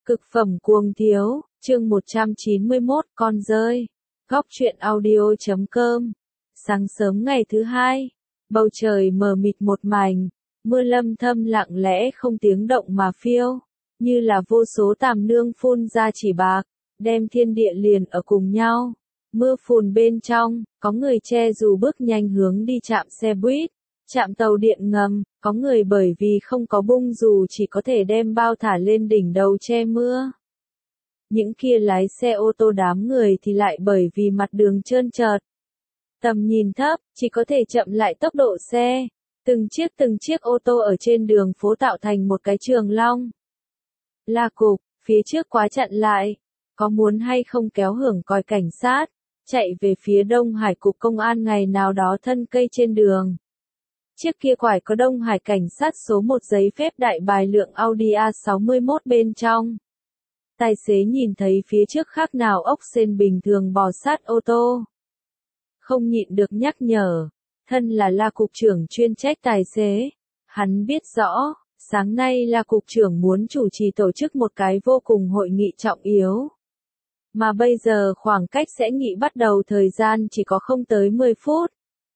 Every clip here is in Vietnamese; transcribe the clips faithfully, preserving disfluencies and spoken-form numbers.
Cực phẩm cuồng thiếu, chương một trăm chín mươi mốt, con rơi. Góc truyện audio chấm com. Sáng sớm ngày thứ hai, bầu trời mờ mịt một mảnh, mưa lâm thâm lặng lẽ không tiếng động mà phiêu, như là vô số tàm nương phun ra chỉ bạc, đem thiên địa liền ở cùng nhau. Mưa phùn bên trong, có người che dù bước nhanh hướng đi chạm xe buýt, chạm tàu điện ngầm, có người bởi vì không có bung dù chỉ có thể đem bao thả lên đỉnh đầu che mưa. Những kia lái xe ô tô đám người thì lại bởi vì mặt đường trơn trượt, tầm nhìn thấp, chỉ có thể chậm lại tốc độ xe. Từng chiếc từng chiếc ô tô ở trên đường phố tạo thành một cái trường long. La cục, phía trước quá chặn lại, có muốn hay không kéo hưởng còi cảnh sát, chạy về phía Đông Hải cục công an ngày nào đó thân cây trên đường. Chiếc kia quải có Đông Hải cảnh sát số một giấy phép đại bài lượng Audi A sáu mươi mốt bên trong. Tài xế nhìn thấy phía trước khác nào ốc sên bình thường bò sát ô tô. Không nhịn được nhắc nhở, thân là La cục trưởng chuyên trách tài xế. Hắn biết rõ, sáng nay La cục trưởng muốn chủ trì tổ chức một cái vô cùng hội nghị trọng yếu. Mà bây giờ khoảng cách sẽ nghị bắt đầu thời gian chỉ có không tới mười phút.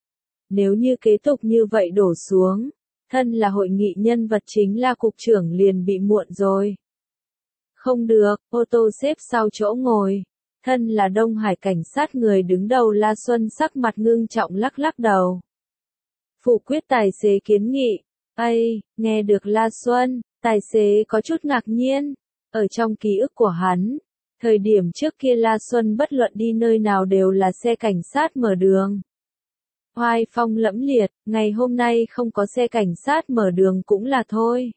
Nếu như kế tục như vậy đổ xuống, thân là hội nghị nhân vật chính La cục trưởng liền bị muộn rồi. Không được, ô tô xếp sau chỗ ngồi. Thân là Đông Hải cảnh sát người đứng đầu La Xuân sắc mặt ngưng trọng lắc lắc đầu. Phủ quyết tài xế kiến nghị. Ây, nghe được La Xuân, tài xế có chút ngạc nhiên. Ở trong ký ức của hắn, thời điểm trước kia La Xuân bất luận đi nơi nào đều là xe cảnh sát mở đường. Oai phong lẫm liệt, ngày hôm nay không có xe cảnh sát mở đường cũng là thôi.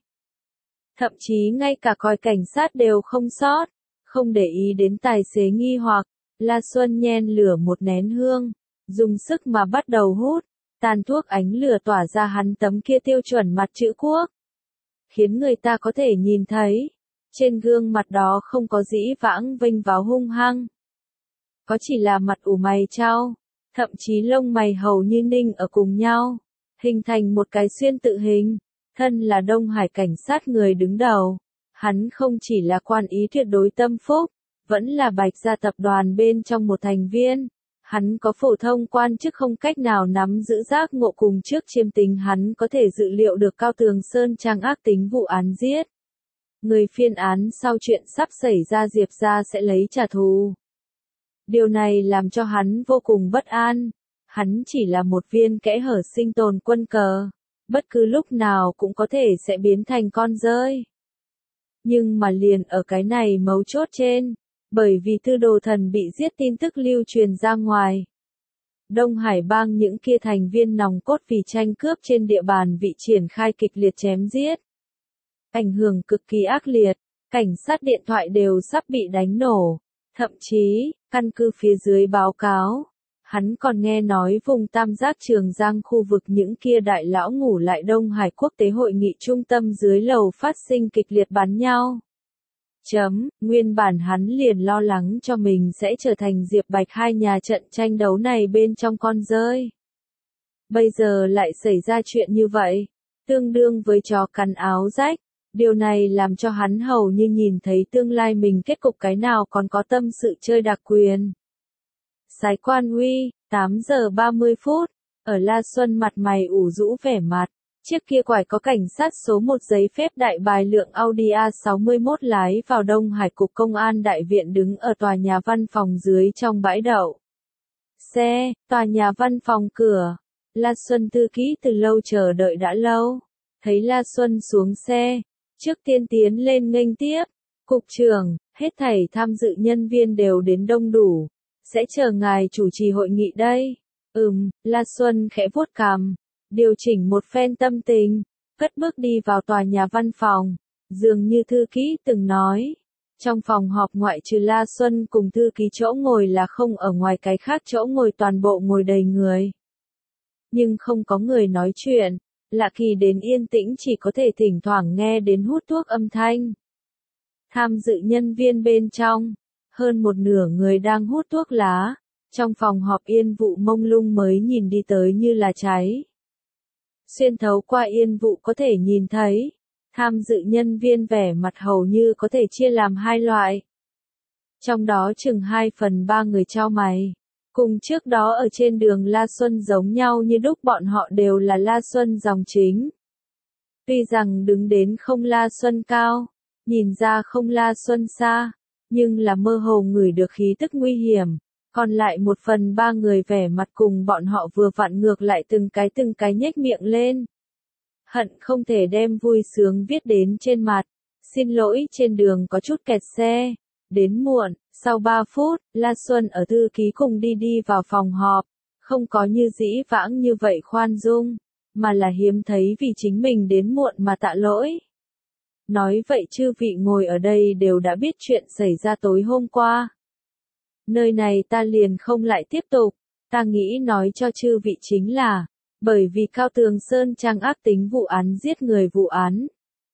Thậm chí ngay cả còi cảnh sát đều không sót, không để ý đến tài xế nghi hoặc, La Xuân nhen lửa một nén hương, dùng sức mà bắt đầu hút, tàn thuốc ánh lửa tỏa ra hắn tấm kia tiêu chuẩn mặt chữ quốc. Khiến người ta có thể nhìn thấy, trên gương mặt đó không có dĩ vãng vênh váo hung hăng. Có chỉ là mặt ủ mày chau, thậm chí lông mày hầu như ninh ở cùng nhau, hình thành một cái xuyên tự hình. Thân là Đông Hải cảnh sát người đứng đầu, hắn không chỉ là quan ý tuyệt đối tâm phúc, vẫn là Bạch Gia tập đoàn bên trong một thành viên. Hắn có phổ thông quan chức không cách nào nắm giữ giác ngộ cùng trước chiêm tính hắn có thể dự liệu được Cao Tường Sơn trang ác tính vụ án giết. Người phiên án sau chuyện sắp xảy ra Diệp gia sẽ lấy trả thù. Điều này làm cho hắn vô cùng bất an. Hắn chỉ là một viên kẽ hở sinh tồn quân cờ, bất cứ lúc nào cũng có thể sẽ biến thành con rơi. Nhưng mà liền ở cái này mấu chốt trên, bởi vì tư đồ thần bị giết tin tức lưu truyền ra ngoài. Đông Hải bang những kia thành viên nòng cốt vì tranh cướp trên địa bàn bị triển khai kịch liệt chém giết. Ảnh hưởng cực kỳ ác liệt, cảnh sát điện thoại đều sắp bị đánh nổ. Thậm chí, căn cứ phía dưới báo cáo, hắn còn nghe nói vùng Tam Giác Trường Giang khu vực những kia đại lão ngủ lại Đông Hải quốc tế hội nghị trung tâm dưới lầu phát sinh kịch liệt bắn nhau. Chấm, nguyên bản hắn liền lo lắng cho mình sẽ trở thành Diệp Bạch hai nhà trận tranh đấu này bên trong con rơi. Bây giờ lại xảy ra chuyện như vậy, tương đương với chó cắn áo rách. Điều này làm cho hắn hầu như nhìn thấy tương lai mình kết cục cái nào còn có tâm sự chơi đặc quyền. Sái Quan Uy, tám giờ ba mươi phút, ở La Xuân mặt mày ủ rũ vẻ mặt, chiếc kia quải có cảnh sát số một giấy phép đại bài lượng Audi A sáu mươi mốt lái vào Đông Hải cục công an đại viện đứng ở tòa nhà văn phòng dưới trong bãi đậu xe, tòa nhà văn phòng cửa. La Xuân thư ký từ lâu chờ đợi đã lâu, thấy La Xuân xuống xe, trước tiên tiến lên nghênh tiếp. Cục trưởng, hết thảy tham dự nhân viên đều đến đông đủ, sẽ chờ ngài chủ trì hội nghị đây. Ừm, La Xuân khẽ vuốt cằm, điều chỉnh một phen tâm tình, cất bước đi vào tòa nhà văn phòng. Dường như thư ký từng nói, trong phòng họp ngoại trừ La Xuân cùng thư ký chỗ ngồi là không ở ngoài cái khác chỗ ngồi toàn bộ ngồi đầy người. Nhưng không có người nói chuyện, lạ kỳ đến yên tĩnh chỉ có thể thỉnh thoảng nghe đến hút thuốc âm thanh. Tham dự nhân viên bên trong, hơn một nửa người đang hút thuốc lá, trong phòng họp yên vụ mông lung mới nhìn đi tới như là cháy. Xuyên thấu qua yên vụ có thể nhìn thấy, Tham dự nhân viên vẻ mặt hầu như có thể chia làm hai loại. Trong đó chừng hai phần ba người chau mày. Cùng trước đó ở trên đường La Xuân giống nhau như đúc bọn họ đều là La Xuân dòng chính. Tuy rằng đứng đến không La Xuân cao, nhìn ra không La Xuân xa, nhưng là mơ hồ ngửi được khí tức nguy hiểm. Còn lại một phần ba người vẻ mặt cùng bọn họ vừa vặn ngược lại từng cái từng cái nhếch miệng lên. Hận không thể đem vui sướng viết đến trên mặt. Xin lỗi, trên đường có chút kẹt xe. Đến muộn, sau ba phút, La Xuân ở thư ký cùng đi đi vào phòng họp. Không có như dĩ vãng như vậy khoan dung, mà là hiếm thấy vì chính mình đến muộn mà tạ lỗi. Nói vậy chư vị ngồi ở đây đều đã biết chuyện xảy ra tối hôm qua. Nơi này ta liền không lại tiếp tục, ta nghĩ nói cho chư vị chính là, bởi vì Cao Tường Sơn Trang ác tính vụ án giết người vụ án.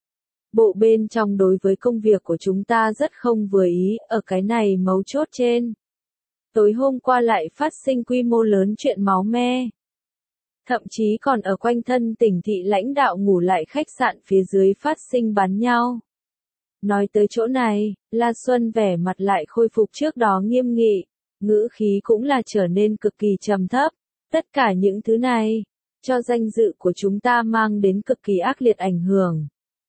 Bộ bên trong đối với công việc của chúng ta rất không vừa ý, ở cái này mấu chốt trên. Tối hôm qua lại phát sinh quy mô lớn chuyện máu me. Thậm chí còn ở quanh thân tỉnh thị lãnh đạo ngủ lại khách sạn phía dưới phát sinh bắn nhau. Nói tới chỗ này, La Xuân vẻ mặt lại khôi phục trước đó nghiêm nghị, ngữ khí cũng là trở nên cực kỳ trầm thấp. Tất cả những thứ này, cho danh dự của chúng ta mang đến cực kỳ ác liệt ảnh hưởng.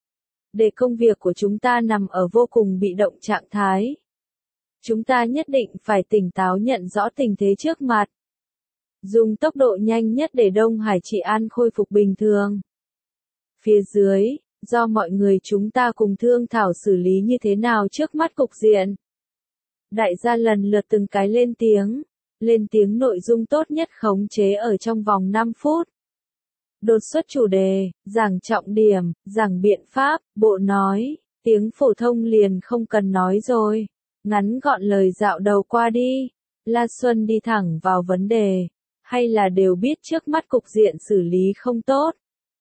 Để công việc của chúng ta nằm ở vô cùng bị động trạng thái. Chúng ta nhất định phải tỉnh táo nhận rõ tình thế trước mặt. Dùng tốc độ nhanh nhất để Đông Hải trị an khôi phục bình thường. Phía dưới, do mọi người chúng ta cùng thương thảo xử lý như thế nào trước mắt cục diện. Đại gia lần lượt từng cái lên tiếng, lên tiếng nội dung tốt nhất khống chế ở trong vòng năm phút. Đột xuất chủ đề, giảng trọng điểm, giảng biện pháp, bộ nói, tiếng phổ thông liền không cần nói rồi. Ngắn gọn lời dạo đầu qua đi, La Xuân đi thẳng vào vấn đề, hay là đều biết trước mắt cục diện xử lý không tốt.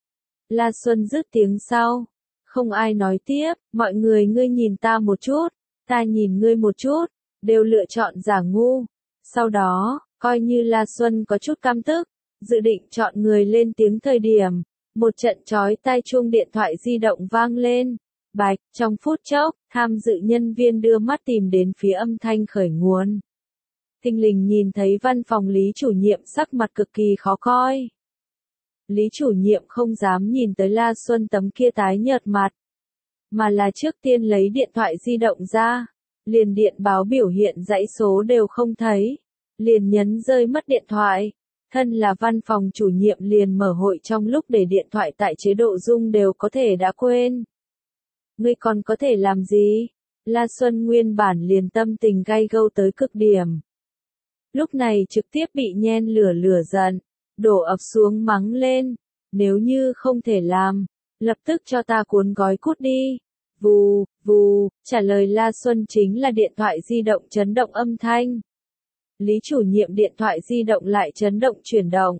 La Xuân dứt tiếng sau, không ai nói tiếp, mọi người ngươi nhìn ta một chút, ta nhìn ngươi một chút, đều lựa chọn giả ngu. Sau đó, coi như La Xuân có chút căm tức, dự định chọn người lên tiếng thời điểm, một trận chói tai chuông điện thoại di động vang lên. Bạch, trong phút chốc, tham dự nhân viên đưa mắt tìm đến phía âm thanh khởi nguồn. Thình lình nhìn thấy văn phòng Lý chủ nhiệm sắc mặt cực kỳ khó coi. Lý chủ nhiệm không dám nhìn tới La Xuân tấm kia tái nhợt mặt, mà là trước tiên lấy điện thoại di động ra, liền điện báo biểu hiện dãy số đều không thấy, liền nhấn rơi mất điện thoại. Thân là văn phòng chủ nhiệm liền mở hội trong lúc để điện thoại tại chế độ rung đều có thể đã quên. Ngươi còn có thể làm gì? La Xuân nguyên bản liền tâm tình gay gâu tới cực điểm. Lúc này trực tiếp bị nhen lửa lửa giận, đổ ập xuống mắng lên. Nếu như không thể làm, lập tức cho ta cuốn gói cút đi. Vù, vù, trả lời La Xuân chính là điện thoại di động chấn động âm thanh. Lý chủ nhiệm điện thoại di động lại chấn động chuyển động.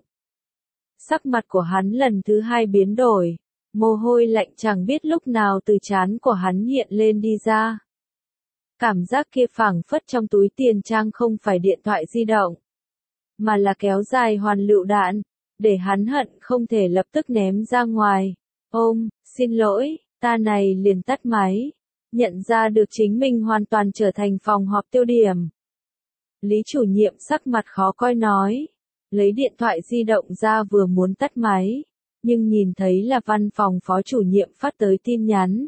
Sắc mặt của hắn lần thứ hai biến đổi, mồ hôi lạnh chẳng biết lúc nào từ trán của hắn hiện lên đi ra. Cảm giác kia phảng phất trong túi tiền trang không phải điện thoại di động, mà là kéo dài hoàn lựu đạn, để hắn hận không thể lập tức ném ra ngoài. Ôm, xin lỗi, ta này liền tắt máy, nhận ra được chính mình hoàn toàn trở thành phòng họp tiêu điểm. Lý chủ nhiệm sắc mặt khó coi nói, lấy điện thoại di động ra vừa muốn tắt máy, nhưng nhìn thấy là văn phòng phó chủ nhiệm phát tới tin nhắn.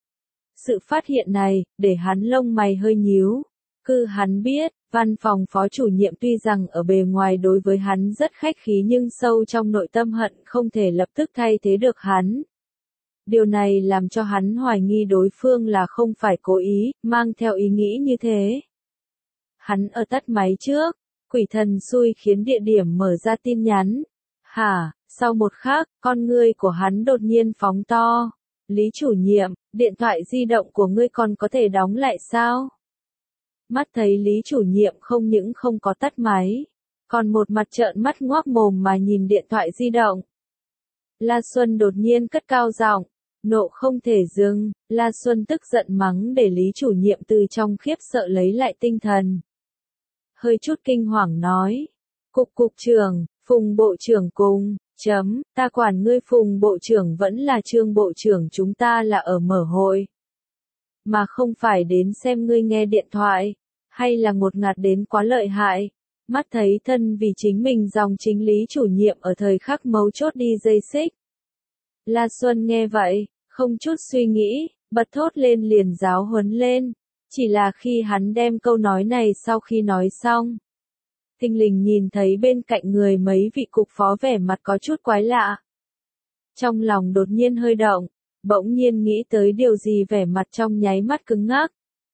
Sự phát hiện này, để hắn lông mày hơi nhíu. Cứ hắn biết, văn phòng phó chủ nhiệm tuy rằng ở bề ngoài đối với hắn rất khách khí nhưng sâu trong nội tâm hận không thể lập tức thay thế được hắn. Điều này làm cho hắn hoài nghi đối phương là không phải cố ý, mang theo ý nghĩ như thế. Hắn ở tắt máy trước, quỷ thần xui khiến địa điểm mở ra tin nhắn. Hả, sau một khắc, con ngươi của hắn đột nhiên phóng to. Lý chủ nhiệm, điện thoại di động của ngươi còn có thể đóng lại sao? Mắt thấy Lý chủ nhiệm không những không có tắt máy, còn một mặt trợn mắt ngoác mồm mà nhìn điện thoại di động. La Xuân đột nhiên cất cao giọng, nộ không thể dừng, La Xuân tức giận mắng để Lý chủ nhiệm từ trong khiếp sợ lấy lại tinh thần. Hơi chút kinh hoàng nói, cục cục trưởng, Phùng bộ trưởng cùng, Chấm, ta quản ngươi Phùng bộ trưởng vẫn là Trương bộ trưởng, chúng ta là ở mở hội. Mà không phải đến xem ngươi nghe điện thoại, hay là ngột ngạt đến quá lợi hại. Mắt thấy thân vì chính mình dòng chính lý chủ nhiệm ở thời khắc mấu chốt đi dây xích. La Xuân nghe vậy, không chút suy nghĩ, bật thốt lên liền giáo huấn lên. Chỉ là khi hắn đem câu nói này sau khi nói xong. Thình lình nhìn thấy bên cạnh người mấy vị cục phó vẻ mặt có chút quái lạ. Trong lòng đột nhiên hơi động, bỗng nhiên nghĩ tới điều gì vẻ mặt trong nháy mắt cứng ngắc.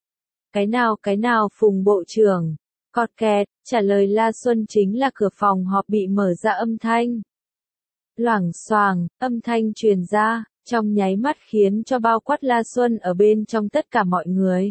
Cái nào cái nào Phùng bộ trưởng, cọt kẹt, trả lời La Xuân chính là cửa phòng họp bị mở ra âm thanh. Loảng xoàng, âm thanh truyền ra, trong nháy mắt khiến cho bao quát La Xuân ở bên trong tất cả mọi người.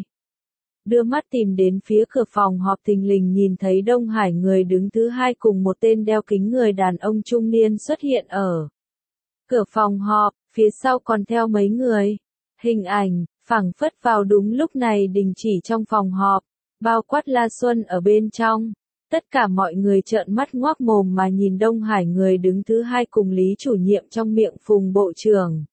Đưa mắt tìm đến phía cửa phòng họp thình lình nhìn thấy Đông Hải người đứng thứ hai cùng một tên đeo kính người đàn ông trung niên xuất hiện ở cửa phòng họp, phía sau còn theo mấy người. Hình ảnh, phảng phất vào đúng lúc này đình chỉ trong phòng họp, bao quát La Xuân ở bên trong. Tất cả mọi người trợn mắt ngoác mồm mà nhìn Đông Hải người đứng thứ hai cùng Lý chủ nhiệm trong miệng Phùng bộ trưởng.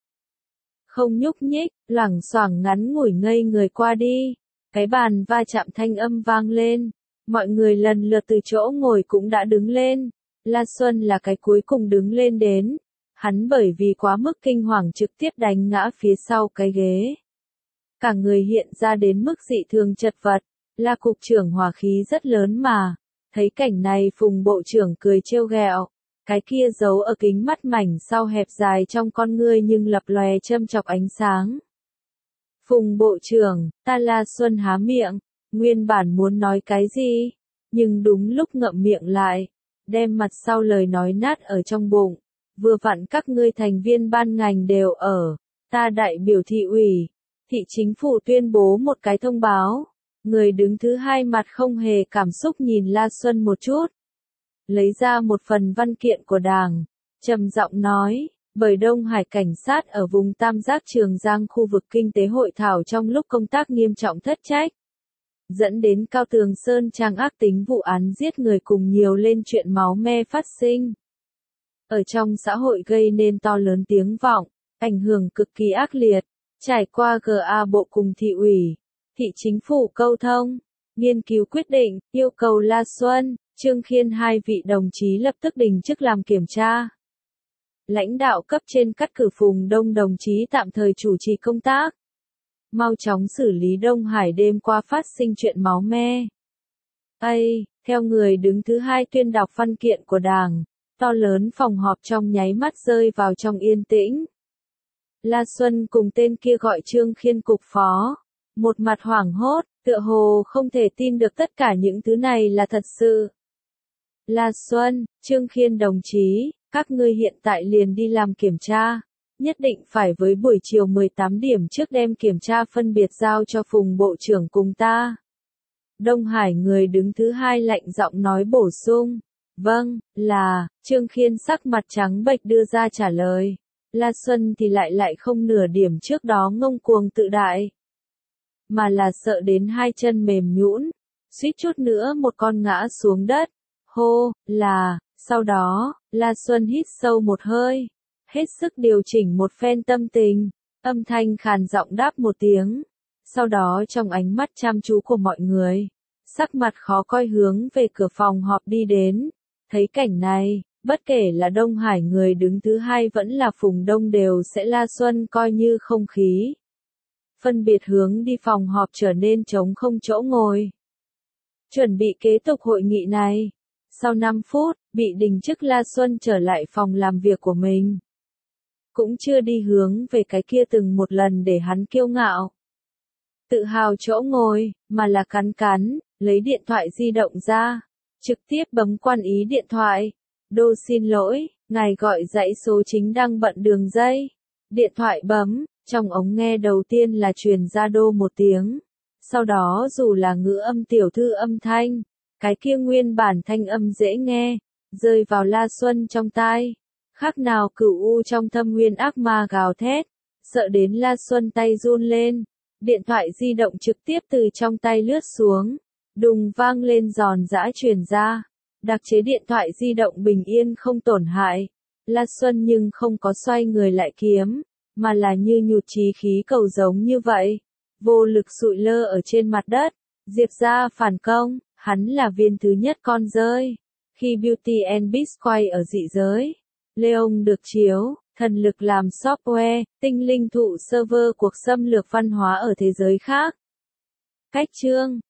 Không nhúc nhích, loảng xoảng ngắn ngủi ngây người qua đi. Cái bàn va chạm thanh âm vang lên. Mọi người lần lượt từ chỗ ngồi cũng đã đứng lên. La Xuân là cái cuối cùng đứng lên đến. Hắn bởi vì quá mức kinh hoàng trực tiếp đánh ngã phía sau cái ghế. Cả người hiện ra đến mức dị thường chật vật. La cục trưởng hỏa khí rất lớn mà. Thấy cảnh này Phùng bộ trưởng cười trêu ghẹo. Cái kia giấu ở kính mắt mảnh sau hẹp dài trong con ngươi nhưng lập lòe châm chọc ánh sáng. Phùng bộ trưởng, ta La Xuân há miệng, nguyên bản muốn nói cái gì, nhưng đúng lúc ngậm miệng lại, đem mặt sau lời nói nát ở trong bụng, vừa vặn các ngươi thành viên ban ngành đều ở, ta đại biểu thị ủy, thị chính phủ tuyên bố một cái thông báo, người đứng thứ hai mặt không hề cảm xúc nhìn La Xuân một chút, lấy ra một phần văn kiện của đảng, trầm giọng nói. Bởi Đông Hải cảnh sát ở vùng Tam Giác Trường Giang khu vực kinh tế hội thảo trong lúc công tác nghiêm trọng thất trách, dẫn đến Cao Tường Sơn Trang ác tính vụ án giết người cùng nhiều lên chuyện máu me phát sinh. Ở trong xã hội gây nên to lớn tiếng vọng, ảnh hưởng cực kỳ ác liệt, trải qua giê a bộ cùng thị ủy, thị chính phủ câu thông, nghiên cứu quyết định, yêu cầu La Xuân, Trương Khiên hai vị đồng chí lập tức đình chức làm kiểm tra. Lãnh đạo cấp trên cắt cử Phùng Đông đồng chí tạm thời chủ trì công tác. Mau chóng xử lý Đông Hải đêm qua phát sinh chuyện máu me. Ây, theo người đứng thứ hai tuyên đọc văn kiện của đảng, to lớn phòng họp trong nháy mắt rơi vào trong yên tĩnh. La Xuân cùng tên kia gọi Trương Khiên cục phó. Một mặt hoảng hốt, tựa hồ không thể tin được tất cả những thứ này là thật sự. La Xuân, Trương Khiên đồng chí. Các ngươi hiện tại liền đi làm kiểm tra, nhất định phải với buổi chiều mười tám điểm trước đem kiểm tra phân biệt giao cho Phùng bộ trưởng cùng ta. Đông Hải người đứng thứ hai lạnh giọng nói bổ sung, vâng, là, Trương Khiên sắc mặt trắng bệch đưa ra trả lời. La Xuân thì lại lại không nửa điểm trước đó ngông cuồng tự đại, mà là sợ đến hai chân mềm nhũn, suýt chút nữa một con ngã xuống đất. Hô, là, sau đó, La Xuân hít sâu một hơi, hết sức điều chỉnh một phen tâm tình, âm thanh khàn giọng đáp một tiếng. Sau đó trong ánh mắt chăm chú của mọi người, sắc mặt khó coi hướng về cửa phòng họp đi đến. Thấy cảnh này, bất kể là Đông Hải người đứng thứ hai vẫn là Phùng Đông đều sẽ La Xuân coi như không khí. Phân biệt hướng đi phòng họp trở nên trống không chỗ ngồi. Chuẩn bị kế tục hội nghị này. Sau năm phút, bị đình chức La Xuân trở lại phòng làm việc của mình. Cũng chưa đi hướng về cái kia từng một lần để hắn kiêu ngạo, tự hào chỗ ngồi, mà là cắn cắn, lấy điện thoại di động ra, trực tiếp bấm quan ý điện thoại. Đô xin lỗi, ngài gọi dãy số chính đang bận đường dây. Điện thoại bấm, trong ống nghe đầu tiên là truyền ra đô một tiếng. Sau đó dù là ngữ âm tiểu thư âm thanh, cái kia nguyên bản thanh âm dễ nghe, rơi vào La Xuân trong tai. Khác nào cửu u trong thâm nguyên ác ma gào thét, sợ đến La Xuân tay run lên. Điện thoại di động trực tiếp từ trong tay lướt xuống, đùng vang lên giòn giã truyền ra. Đặc chế điện thoại di động bình yên không tổn hại. La Xuân nhưng không có xoay người lại kiếm, mà là như nhụt chí khí cầu giống như vậy, vô lực sụi lơ ở trên mặt đất. Diệp gia phản công, hắn là viên thứ nhất con rơi. Khi Beauty and Beast quay ở dị giới, Leon được chiếu, thần lực làm software, tinh linh thụ server cuộc xâm lược văn hóa ở thế giới khác. Cách chương